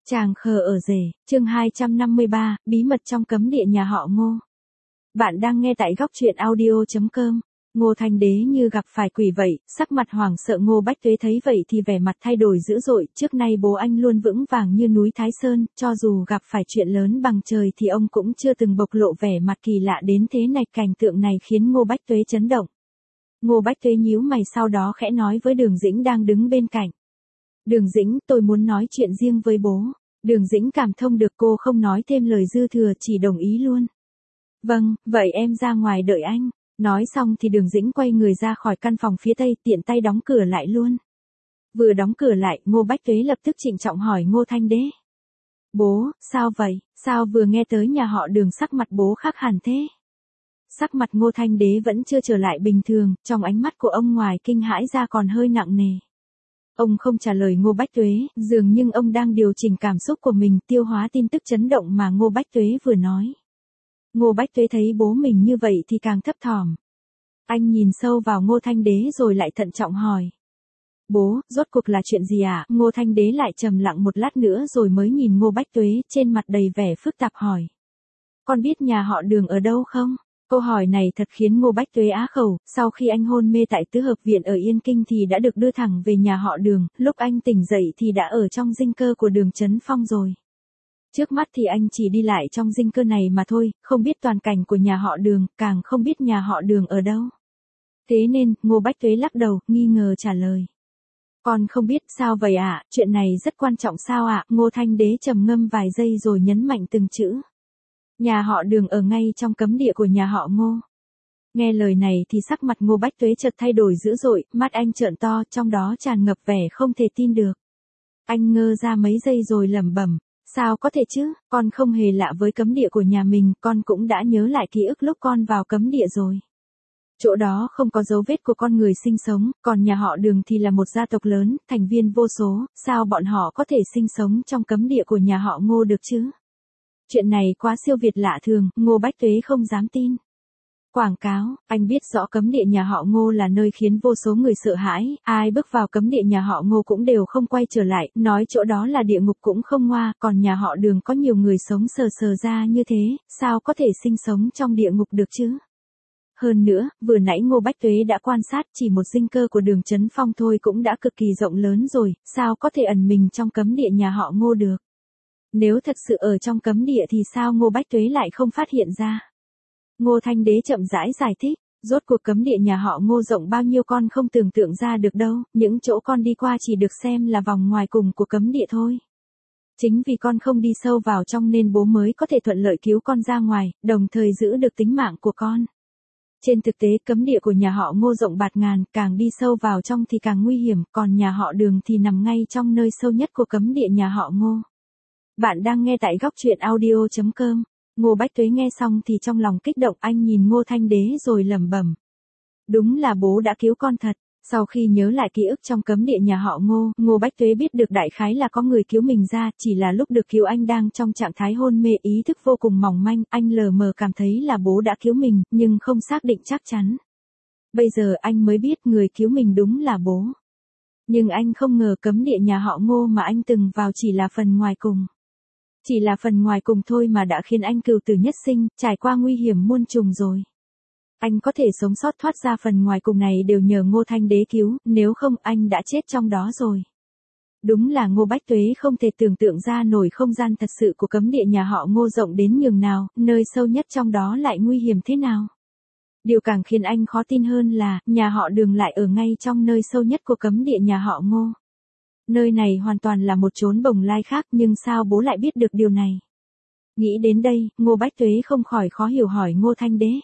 Chàng khờ ở rể, chương 253, bí mật trong cấm địa nhà họ Ngô. Bạn đang nghe tại góc truyện audio.com. Ngô Thanh Đế như gặp phải quỷ vậy, sắc mặt hoảng sợ. Ngô Bách Tuế thấy vậy thì vẻ mặt thay đổi dữ dội. Trước nay bố anh luôn vững vàng như núi Thái Sơn, cho dù gặp phải chuyện lớn bằng trời thì ông cũng chưa từng bộc lộ vẻ mặt kỳ lạ đến thế này. Cảnh tượng này khiến Ngô Bách Tuế chấn động. Ngô Bách Tuế nhíu mày, sau đó khẽ nói với Đường Dĩnh đang đứng bên cạnh. Đường Dĩnh, tôi muốn nói chuyện riêng với bố. Đường Dĩnh cảm thông được, cô không nói thêm lời dư thừa, chỉ đồng ý luôn. Vâng, vậy em ra ngoài đợi anh. Nói xong thì Đường Dĩnh quay người ra khỏi căn phòng phía tây, tiện tay đóng cửa lại luôn. Vừa đóng cửa lại, Ngô Bách Tuế lập tức trịnh trọng hỏi Ngô Thanh Đế. Bố, sao vậy? Sao vừa nghe tới nhà họ Đường sắc mặt bố khác hẳn thế? Sắc mặt Ngô Thanh Đế vẫn chưa trở lại bình thường, trong ánh mắt của ông ngoài kinh hãi ra còn hơi nặng nề. Ông không trả lời Ngô Bách Tuế, dường như ông đang điều chỉnh cảm xúc của mình, tiêu hóa tin tức chấn động mà Ngô Bách Tuế vừa nói. Ngô Bách Tuế thấy bố mình như vậy thì càng thấp thỏm. Anh nhìn sâu vào Ngô Thanh Đế rồi lại thận trọng hỏi. Bố, rốt cuộc là chuyện gì ạ? Ngô Thanh Đế lại trầm lặng một lát nữa rồi mới nhìn Ngô Bách Tuế, trên mặt đầy vẻ phức tạp hỏi. Con biết nhà họ Đường ở đâu không? Câu hỏi này thật khiến Ngô Bách Tuế á khẩu. Sau khi anh hôn mê tại tứ hợp viện ở Yên Kinh thì đã được đưa thẳng về nhà họ Đường, lúc anh tỉnh dậy thì đã ở trong dinh cơ của Đường Chấn Phong rồi. Trước mắt thì anh chỉ đi lại trong dinh cơ này mà thôi, không biết toàn cảnh của nhà họ Đường, càng không biết nhà họ Đường ở đâu. Thế nên, Ngô Bách Tuế lắc đầu, nghi ngờ trả lời. Con không biết. Sao vậy ạ? Chuyện này rất quan trọng sao ạ? Ngô Thanh Đế trầm ngâm vài giây rồi nhấn mạnh từng chữ. Nhà họ Đường ở ngay trong cấm địa của nhà họ Ngô. Nghe lời này thì sắc mặt Ngô Bách Tuế chợt thay đổi dữ dội, mắt anh trợn to, trong đó tràn ngập vẻ không thể tin được. Anh ngơ ra mấy giây rồi lẩm bẩm, sao có thể chứ, con không hề lạ với cấm địa của nhà mình, con cũng đã nhớ lại ký ức lúc con vào cấm địa rồi. Chỗ đó không có dấu vết của con người sinh sống, còn nhà họ Đường thì là một gia tộc lớn, thành viên vô số, sao bọn họ có thể sinh sống trong cấm địa của nhà họ Ngô được chứ? Chuyện này quá siêu việt lạ thường, Ngô Bách Tuế không dám tin. Quảng cáo, anh biết rõ cấm địa nhà họ Ngô là nơi khiến vô số người sợ hãi, ai bước vào cấm địa nhà họ Ngô cũng đều không quay trở lại, nói chỗ đó là địa ngục cũng không ngoa, còn nhà họ Đường có nhiều người sống sờ sờ ra như thế, sao có thể sinh sống trong địa ngục được chứ? Hơn nữa, vừa nãy Ngô Bách Tuế đã quan sát, chỉ một dinh cơ của Đường Chấn Phong thôi cũng đã cực kỳ rộng lớn rồi, sao có thể ẩn mình trong cấm địa nhà họ Ngô được? Nếu thật sự ở trong cấm địa thì sao Ngô Bách Tuế lại không phát hiện ra? Ngô Thanh Đế chậm rãi giải thích, rốt cuộc cấm địa nhà họ Ngô rộng bao nhiêu con không tưởng tượng ra được đâu, những chỗ con đi qua chỉ được xem là vòng ngoài cùng của cấm địa thôi. Chính vì con không đi sâu vào trong nên bố mới có thể thuận lợi cứu con ra ngoài, đồng thời giữ được tính mạng của con. Trên thực tế cấm địa của nhà họ Ngô rộng bạt ngàn, càng đi sâu vào trong thì càng nguy hiểm, còn nhà họ Đường thì nằm ngay trong nơi sâu nhất của cấm địa nhà họ Ngô. Bạn đang nghe tại góc truyện audio.com. Ngô Bách Tuế nghe xong thì trong lòng kích động, anh nhìn Ngô Thanh Đế rồi lẩm bẩm. Đúng là bố đã cứu con thật. Sau khi nhớ lại ký ức trong cấm địa nhà họ Ngô, Ngô Bách Tuế biết được đại khái là có người cứu mình ra, chỉ là lúc được cứu anh đang trong trạng thái hôn mê, ý thức vô cùng mỏng manh, anh lờ mờ cảm thấy là bố đã cứu mình, nhưng không xác định chắc chắn. Bây giờ anh mới biết người cứu mình đúng là bố. Nhưng anh không ngờ cấm địa nhà họ Ngô mà anh từng vào chỉ là phần ngoài cùng. Chỉ là phần ngoài cùng thôi mà đã khiến anh cừu tử nhất sinh, trải qua nguy hiểm muôn trùng rồi. Anh có thể sống sót thoát ra phần ngoài cùng này đều nhờ Ngô Thanh Đế cứu, nếu không anh đã chết trong đó rồi. Đúng là Ngô Bách Tuế không thể tưởng tượng ra nổi không gian thật sự của cấm địa nhà họ Ngô rộng đến nhường nào, nơi sâu nhất trong đó lại nguy hiểm thế nào. Điều càng khiến anh khó tin hơn là, nhà họ Đường lại ở ngay trong nơi sâu nhất của cấm địa nhà họ Ngô. Nơi này hoàn toàn là một chốn bồng lai khác, nhưng sao bố lại biết được điều này? Nghĩ đến đây, Ngô Bách Tuế không khỏi khó hiểu hỏi Ngô Thanh Đế.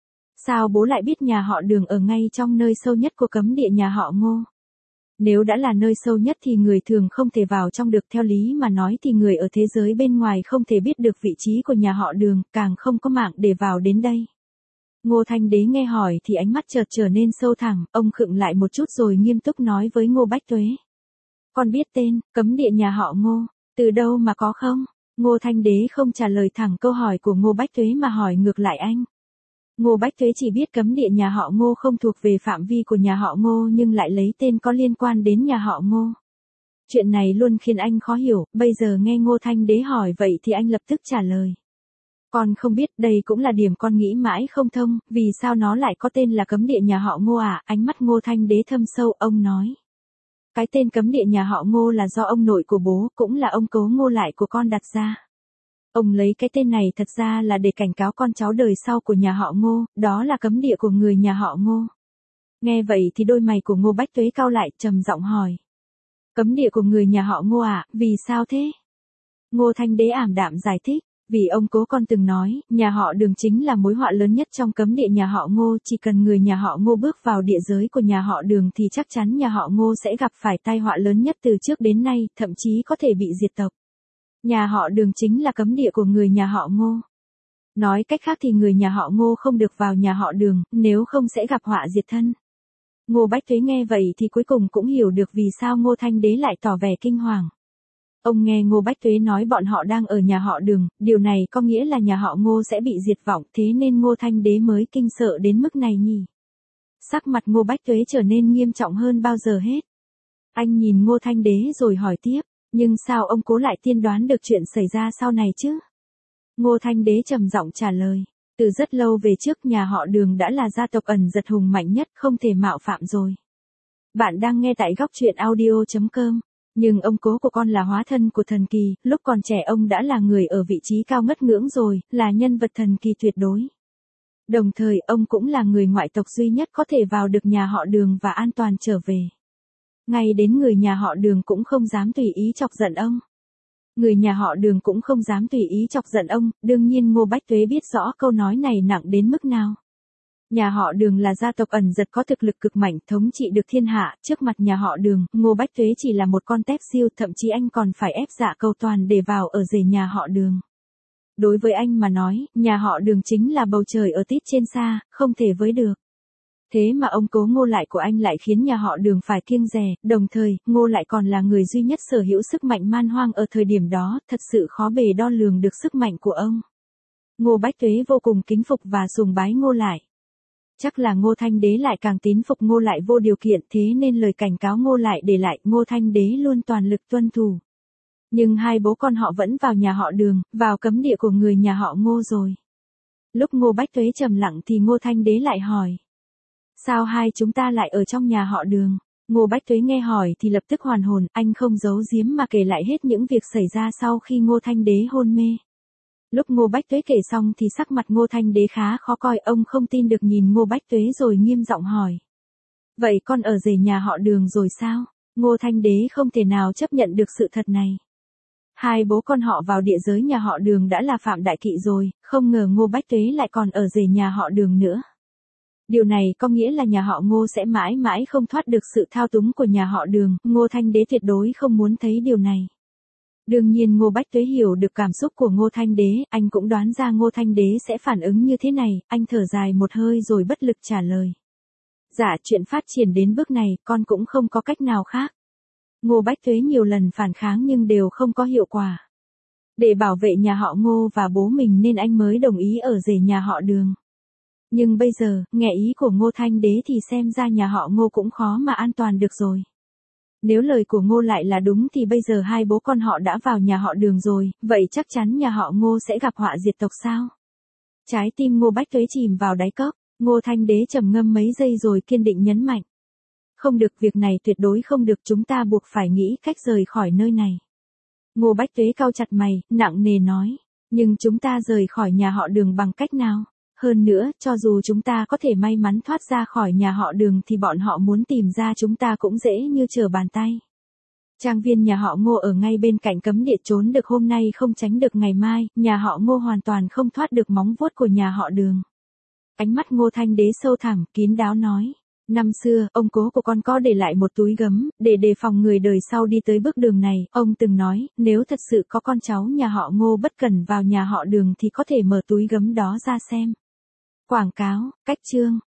Sao bố lại biết nhà họ Đường ở ngay trong nơi sâu nhất của cấm địa nhà họ Ngô? Nếu đã là nơi sâu nhất thì người thường không thể vào trong được, theo lý mà nói thì người ở thế giới bên ngoài không thể biết được vị trí của nhà họ Đường, càng không có mạng để vào đến đây. Ngô Thanh Đế nghe hỏi thì ánh mắt chợt trở nên sâu thẳm, ông khựng lại một chút rồi nghiêm túc nói với Ngô Bách Tuế. Con biết tên, cấm địa nhà họ Ngô, từ đâu mà có không? Ngô Thanh Đế không trả lời thẳng câu hỏi của Ngô Bách Tuế mà hỏi ngược lại anh. Ngô Bách Tuế chỉ biết cấm địa nhà họ Ngô không thuộc về phạm vi của nhà họ Ngô nhưng lại lấy tên có liên quan đến nhà họ Ngô. Chuyện này luôn khiến anh khó hiểu, bây giờ nghe Ngô Thanh Đế hỏi vậy thì anh lập tức trả lời. Con không biết, đây cũng là điểm con nghĩ mãi không thông, vì sao nó lại có tên là cấm địa nhà họ Ngô à? Ánh mắt Ngô Thanh Đế thâm sâu, ông nói. Cái tên cấm địa nhà họ Ngô là do ông nội của bố, cũng là ông cố Ngô Lại của con đặt ra. Ông lấy cái tên này thật ra là để cảnh cáo con cháu đời sau của nhà họ Ngô, đó là cấm địa của người nhà họ Ngô. Nghe vậy thì đôi mày của Ngô Bách Tuế cau lại, trầm giọng hỏi. Cấm địa của người nhà họ Ngô à, vì sao thế? Ngô Thanh Đế ảm đạm giải thích. Vì ông cố con từng nói, nhà họ Đường chính là mối họa lớn nhất trong cấm địa nhà họ Ngô, chỉ cần người nhà họ Ngô bước vào địa giới của nhà họ Đường thì chắc chắn nhà họ Ngô sẽ gặp phải tai họa lớn nhất từ trước đến nay, thậm chí có thể bị diệt tộc. Nhà họ Đường chính là cấm địa của người nhà họ Ngô. Nói cách khác thì người nhà họ Ngô không được vào nhà họ Đường, nếu không sẽ gặp họa diệt thân. Ngô Bách Tuế nghe vậy thì cuối cùng cũng hiểu được vì sao Ngô Thanh Đế lại tỏ vẻ kinh hoàng. Ông nghe Ngô Bách Tuế nói bọn họ đang ở nhà họ Đường, điều này có nghĩa là nhà họ Ngô sẽ bị diệt vong, thế nên Ngô Thanh Đế mới kinh sợ đến mức này nhỉ. Sắc mặt Ngô Bách Tuế trở nên nghiêm trọng hơn bao giờ hết. Anh nhìn Ngô Thanh Đế rồi hỏi tiếp, nhưng sao ông cố lại tiên đoán được chuyện xảy ra sau này chứ? Ngô Thanh Đế trầm giọng trả lời, từ rất lâu về trước nhà họ Đường đã là gia tộc ẩn giật hùng mạnh nhất, không thể mạo phạm rồi. Bạn đang nghe tại góc truyện audio.com. Nhưng ông cố của con là hóa thân của thần kỳ, lúc còn trẻ ông đã là người ở vị trí cao ngất ngưỡng rồi, là nhân vật thần kỳ tuyệt đối. Đồng thời ông cũng là người ngoại tộc duy nhất có thể vào được nhà họ Đường và an toàn trở về. Ngay đến người nhà họ Đường cũng không dám tùy ý chọc giận ông. Người nhà họ Đường cũng không dám tùy ý chọc giận ông, đương nhiên Ngô Bách Tuế biết rõ câu nói này nặng đến mức nào. Nhà họ Đường là gia tộc ẩn giật có thực lực cực mạnh, thống trị được thiên hạ, trước mặt nhà họ Đường, Ngô Bách Tuế chỉ là một con tép siêu, thậm chí anh còn phải ép dạ cầu toàn để vào ở rể nhà họ Đường. Đối với anh mà nói, nhà họ Đường chính là bầu trời ở tít trên xa, không thể với được. Thế mà ông cố Ngô Lại của anh lại khiến nhà họ Đường phải kiêng dè, đồng thời, Ngô Lại còn là người duy nhất sở hữu sức mạnh man hoang ở thời điểm đó, thật sự khó bề đo lường được sức mạnh của ông. Ngô Bách Tuế vô cùng kính phục và sùng bái Ngô Lại. Chắc là Ngô Thanh Đế lại càng tín phục Ngô Lại vô điều kiện, thế nên lời cảnh cáo Ngô Lại để lại, Ngô Thanh Đế luôn toàn lực tuân thủ. Nhưng hai bố con họ vẫn vào nhà họ Đường, vào cấm địa của người nhà họ Ngô rồi. Lúc Ngô Bách Tuế trầm lặng thì Ngô Thanh Đế lại hỏi. Sao hai chúng ta lại ở trong nhà họ Đường? Ngô Bách Tuế nghe hỏi thì lập tức hoàn hồn, anh không giấu giếm mà kể lại hết những việc xảy ra sau khi Ngô Thanh Đế hôn mê. Lúc Ngô Bách Tuế kể xong thì sắc mặt Ngô Thanh Đế khá khó coi, ông không tin được nhìn Ngô Bách Tuế rồi nghiêm giọng hỏi. Vậy con ở rể nhà họ Đường rồi sao? Ngô Thanh Đế không thể nào chấp nhận được sự thật này. Hai bố con họ vào địa giới nhà họ Đường đã là phạm đại kỵ rồi, không ngờ Ngô Bách Tuế lại còn ở rể nhà họ Đường nữa. Điều này có nghĩa là nhà họ Ngô sẽ mãi mãi không thoát được sự thao túng của nhà họ Đường, Ngô Thanh Đế tuyệt đối không muốn thấy điều này. Đương nhiên Ngô Bách Tuế hiểu được cảm xúc của Ngô Thanh Đế, anh cũng đoán ra Ngô Thanh Đế sẽ phản ứng như thế này, anh thở dài một hơi rồi bất lực trả lời. Dạ, chuyện phát triển đến bước này, con cũng không có cách nào khác. Ngô Bách Tuế nhiều lần phản kháng nhưng đều không có hiệu quả. Để bảo vệ nhà họ Ngô và bố mình nên anh mới đồng ý ở rể nhà họ Đường. Nhưng bây giờ, nghe ý của Ngô Thanh Đế thì xem ra nhà họ Ngô cũng khó mà an toàn được rồi. Nếu lời của Ngô Lại là đúng thì bây giờ hai bố con họ đã vào nhà họ Đường rồi, vậy chắc chắn nhà họ Ngô sẽ gặp họa diệt tộc sao? Trái tim Ngô Bách Tuế chìm vào đáy cốc, Ngô Thanh Đế trầm ngâm mấy giây rồi kiên định nhấn mạnh. Không được, việc này tuyệt đối không được, chúng ta buộc phải nghĩ cách rời khỏi nơi này. Ngô Bách Tuế cau chặt mày, nặng nề nói, nhưng chúng ta rời khỏi nhà họ Đường bằng cách nào? Hơn nữa, cho dù chúng ta có thể may mắn thoát ra khỏi nhà họ Đường thì bọn họ muốn tìm ra chúng ta cũng dễ như trở bàn tay. Trang viên nhà họ Ngô ở ngay bên cạnh cấm địa, trốn được hôm nay không tránh được ngày mai, nhà họ Ngô hoàn toàn không thoát được móng vuốt của nhà họ Đường. Ánh mắt Ngô Thanh Đế sâu thẳm, kín đáo nói. Năm xưa, ông cố của con có để lại một túi gấm, để đề phòng người đời sau đi tới bước đường này, ông từng nói, nếu thật sự có con cháu nhà họ Ngô bất cẩn vào nhà họ Đường thì có thể mở túi gấm đó ra xem. Quảng cáo, cách chương.